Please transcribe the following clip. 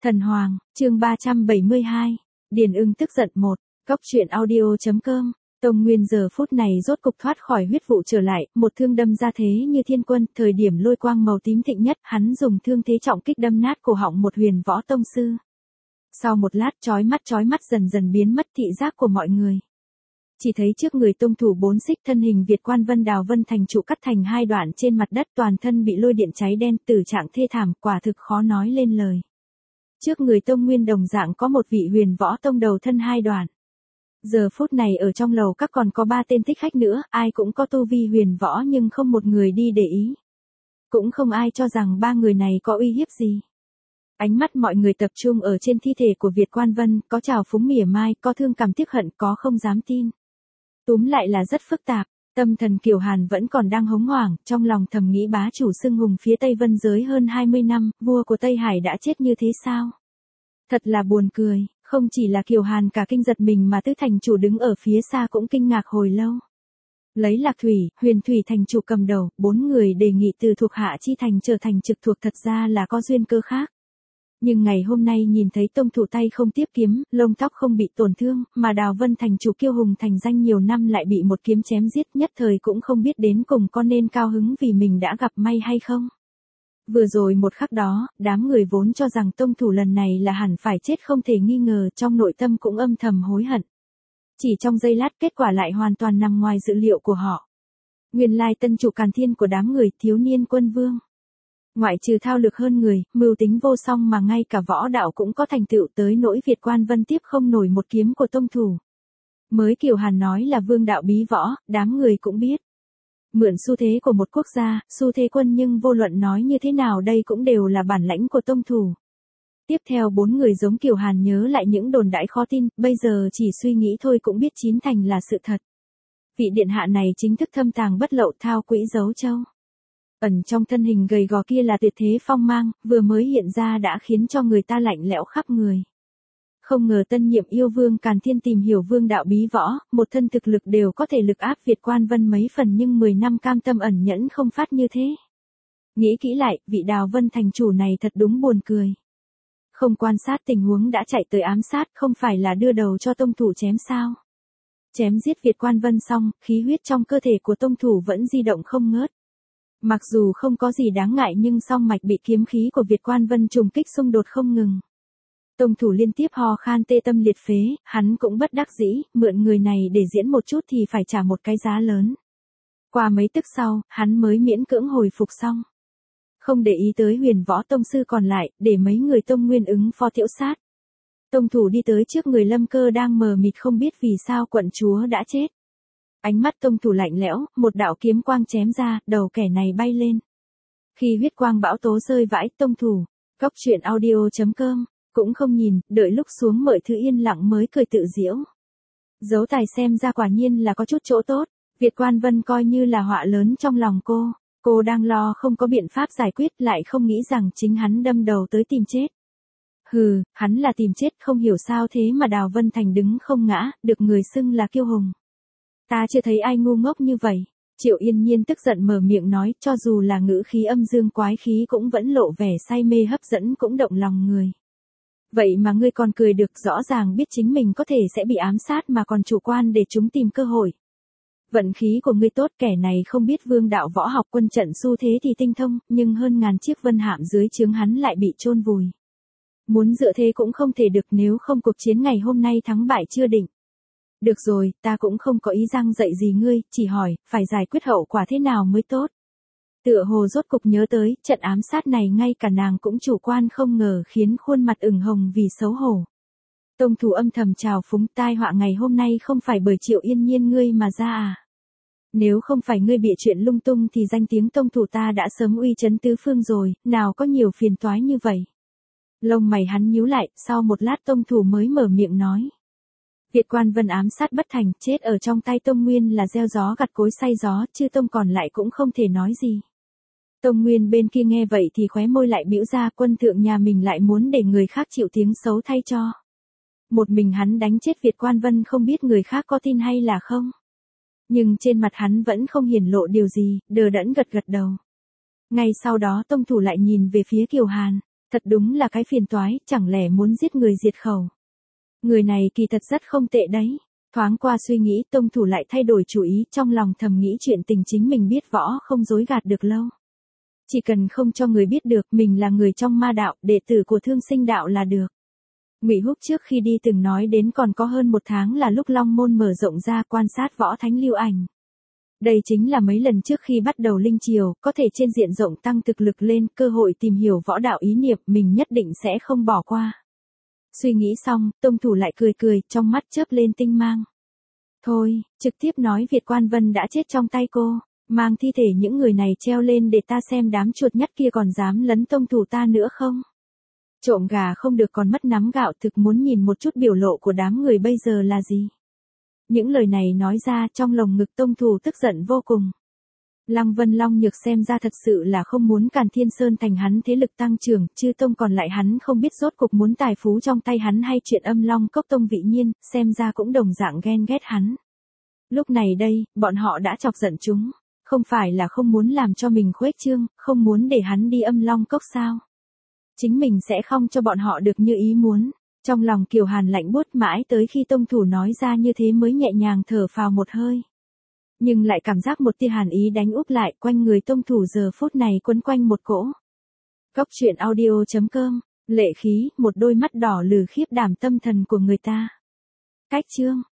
Thần Hoàng, chương 372. Điền Ưng tức giận 1. Góc truyện audio.com. Tông Nguyên giờ phút này rốt cục thoát khỏi huyết vụ trở lại, một thương đâm ra thế như thiên quân, thời điểm lôi quang màu tím thịnh nhất, hắn dùng thương thế trọng kích đâm nát cổ họng một huyền võ tông sư. Sau một lát chói mắt dần dần biến mất thị giác của mọi người. Chỉ thấy trước người tông thủ 4 xích thân hình Việt Quan Vân Đào Vân Thành trụ cắt thành hai đoạn trên mặt đất, toàn thân bị lôi điện cháy đen, tử trạng thê thảm, quả thực khó nói lên lời. Trước người Tông Nguyên đồng dạng có một vị huyền võ tông đầu thân hai đoạn. Giờ phút này ở trong lầu các còn có 3 tên thích khách nữa, ai cũng có tu vi huyền võ nhưng không một người đi để ý. Cũng không ai cho rằng 3 người này có uy hiếp gì. Ánh mắt mọi người tập trung ở trên thi thể của Việt Quan Vân, có trào phúng mỉa mai, có thương cảm tiếc hận, có không dám tin. Túm lại là rất phức tạp. Tâm thần Kiều Hàn vẫn còn đang hống hoảng, trong lòng thầm nghĩ bá chủ xưng hùng phía Tây Vân giới hơn 20 năm, vua của Tây Hải đã chết như thế sao? Thật là buồn cười, không chỉ là Kiều Hàn cả kinh giật mình mà tứ thành chủ đứng ở phía xa cũng kinh ngạc hồi lâu. Lấy Lạc Thủy, Huyền Thủy thành chủ cầm đầu, 4 người đề nghị từ thuộc hạ chi thành trở thành trực thuộc thật ra là có duyên cơ khác. Nhưng ngày hôm nay nhìn thấy tông thủ tay không tiếp kiếm, lông tóc không bị tổn thương, mà Đào Vân thành chủ kiêu hùng thành danh nhiều năm lại bị một kiếm chém giết, nhất thời cũng không biết đến cùng có nên cao hứng vì mình đã gặp may hay không. Vừa rồi một khắc đó, đám người vốn cho rằng tông thủ lần này là hẳn phải chết không thể nghi ngờ, trong nội tâm cũng âm thầm hối hận. Chỉ trong giây lát kết quả lại hoàn toàn nằm ngoài dự liệu của họ. Nguyên lai tân chủ Càn Thiên của đám người thiếu niên quân vương. Ngoại trừ thao lược hơn người, mưu tính vô song mà ngay cả võ đạo cũng có thành tựu tới nỗi Việt Quan Vân tiếp không nổi một kiếm của tông thủ. Mới Kiều Hàn nói là vương đạo bí võ, đám người cũng biết. Mượn xu thế của một quốc gia, xu thế quân nhưng vô luận nói như thế nào đây cũng đều là bản lãnh của tông thủ. Tiếp theo 4 người giống Kiều Hàn nhớ lại những đồn đãi khó tin, bây giờ chỉ suy nghĩ thôi cũng biết chín thành là sự thật. Vị điện hạ này chính thức thâm tàng bất lậu thao quỹ giấu châu. Ẩn trong thân hình gầy gò kia là tuyệt thế phong mang, vừa mới hiện ra đã khiến cho người ta lạnh lẽo khắp người. Không ngờ tân nhiệm yêu vương Càn Thiên tìm hiểu vương đạo bí võ, một thân thực lực đều có thể lực áp Việt Quan Vân mấy phần nhưng 10 năm cam tâm ẩn nhẫn không phát như thế. Nghĩ kỹ lại, vị Đào Vân thành chủ này thật đúng buồn cười. Không quan sát tình huống đã chạy tới ám sát, không phải là đưa đầu cho tông thủ chém sao. Chém giết Việt Quan Vân xong, khí huyết trong cơ thể của tông thủ vẫn di động không ngớt. Mặc dù không có gì đáng ngại nhưng song mạch bị kiếm khí của Việt Quan Vân trùng kích xung đột không ngừng. Tông thủ liên tiếp ho khan tê tâm liệt phế, hắn cũng bất đắc dĩ, mượn người này để diễn một chút thì phải trả một cái giá lớn. Qua mấy tức sau, hắn mới miễn cưỡng hồi phục xong. Không để ý tới huyền võ tông sư còn lại, để mấy người tông nguyên ứng phó thiễu sát. Tông thủ đi tới trước người Lâm Cơ đang mờ mịt không biết vì sao quận chúa đã chết. Ánh mắt tông thủ lạnh lẽo, một đạo kiếm quang chém ra, đầu kẻ này bay lên. Khi huyết quang bão tố rơi vãi, tông thủ, góc truyện audio.com, cũng không nhìn, đợi lúc xuống mọi thứ yên lặng mới cười tự giễu. Dấu tài xem ra quả nhiên là có chút chỗ tốt, Việt Quan Vân coi như là họa lớn trong lòng cô đang lo không có biện pháp giải quyết lại không nghĩ rằng chính hắn đâm đầu tới tìm chết. Hừ, hắn là tìm chết không hiểu sao thế mà Đào Vân Thành đứng không ngã, được người xưng là kiêu hùng. Ta chưa thấy ai ngu ngốc như vậy. Triệu Yên Nhiên tức giận mở miệng nói, cho dù là ngữ khí âm dương quái khí cũng vẫn lộ vẻ say mê hấp dẫn cũng động lòng người. Vậy mà ngươi còn cười được, rõ ràng biết chính mình có thể sẽ bị ám sát mà còn chủ quan để chúng tìm cơ hội. Vận khí của ngươi tốt, kẻ này không biết vương đạo võ học quân trận xu thế thì tinh thông, nhưng hơn ngàn chiếc vân hạm dưới trướng hắn lại bị chôn vùi. Muốn dựa thế cũng không thể được, nếu không cuộc chiến ngày hôm nay thắng bại chưa định. Được rồi, ta cũng không có ý răng dạy gì ngươi, chỉ hỏi, phải giải quyết hậu quả thế nào mới tốt. Tựa hồ rốt cục nhớ tới, trận ám sát này ngay cả nàng cũng chủ quan không ngờ khiến khuôn mặt ửng hồng vì xấu hổ. Tông thủ âm thầm chào phúng, tai họa ngày hôm nay không phải bởi Triệu Yên Nhiên ngươi mà ra à. Nếu không phải ngươi bịa chuyện lung tung thì danh tiếng tông thủ ta đã sớm uy chấn tứ phương rồi, nào có nhiều phiền toái như vậy. Lông mày hắn nhíu lại, sau một lát tông thủ mới mở miệng nói. Việt Quan Vân ám sát bất thành, chết ở trong tay Tông Nguyên là gieo gió gặt cối say gió, chứ Tông còn lại cũng không thể nói gì. Tông Nguyên bên kia nghe vậy thì khóe môi lại bĩu ra, quân thượng nhà mình lại muốn để người khác chịu tiếng xấu thay cho. Một mình hắn đánh chết Việt Quan Vân không biết người khác có tin hay là không. Nhưng trên mặt hắn vẫn không hiển lộ điều gì, đờ đẫn gật gật đầu. Ngay sau đó tông thủ lại nhìn về phía Kiều Hàn. Thật đúng là cái phiền toái, chẳng lẽ muốn giết người diệt khẩu. Người này kỳ thật rất không tệ đấy. Thoáng qua suy nghĩ, tông thủ lại thay đổi chủ ý, trong lòng thầm nghĩ chuyện tình chính mình biết võ không dối gạt được lâu. Chỉ cần không cho người biết được mình là người trong ma đạo, đệ tử của Thương Sinh đạo là được. Ngụy Húc trước khi đi từng nói đến còn có hơn 1 tháng là lúc Long Môn mở rộng ra quan sát võ thánh lưu ảnh. Đây chính là mấy lần trước khi bắt đầu linh triều, có thể trên diện rộng tăng thực lực lên, cơ hội tìm hiểu võ đạo ý niệm mình nhất định sẽ không bỏ qua. Suy nghĩ xong, tông thủ lại cười cười, trong mắt chớp lên tinh mang. Thôi, trực tiếp nói Việt Quan Vân đã chết trong tay cô, mang thi thể những người này treo lên để ta xem đám chuột nhắt kia còn dám lấn tông thủ ta nữa không. Trộm gà không được còn mất nắm gạo, thực muốn nhìn một chút biểu lộ của đám người bây giờ là gì. Những lời này nói ra trong lồng ngực tông thủ tức giận vô cùng. Lăng Vân Long Nhược xem ra thật sự là không muốn Càn Thiên Sơn thành hắn thế lực tăng trưởng, chư tông còn lại hắn không biết rốt cục muốn tài phú trong tay hắn hay chuyện Âm Long Cốc tông vị nhiên, xem ra cũng đồng dạng ghen ghét hắn. Lúc này đây, bọn họ đã chọc giận chúng, không phải là không muốn làm cho mình khuếch trương, không muốn để hắn đi Âm Long Cốc sao? Chính mình sẽ không cho bọn họ được như ý muốn. Trong lòng Kiều Hàn lạnh buốt mãi tới khi tông thủ nói ra như thế mới nhẹ nhàng thở phào một hơi. Nhưng lại cảm giác một tia hàn ý đánh úp lại, quanh người tông thủ giờ phút này quấn quanh một cỗ. Cốc truyện audio.com, lệ khí, một đôi mắt đỏ lừ khiếp đảm tâm thần của người ta. Cách chương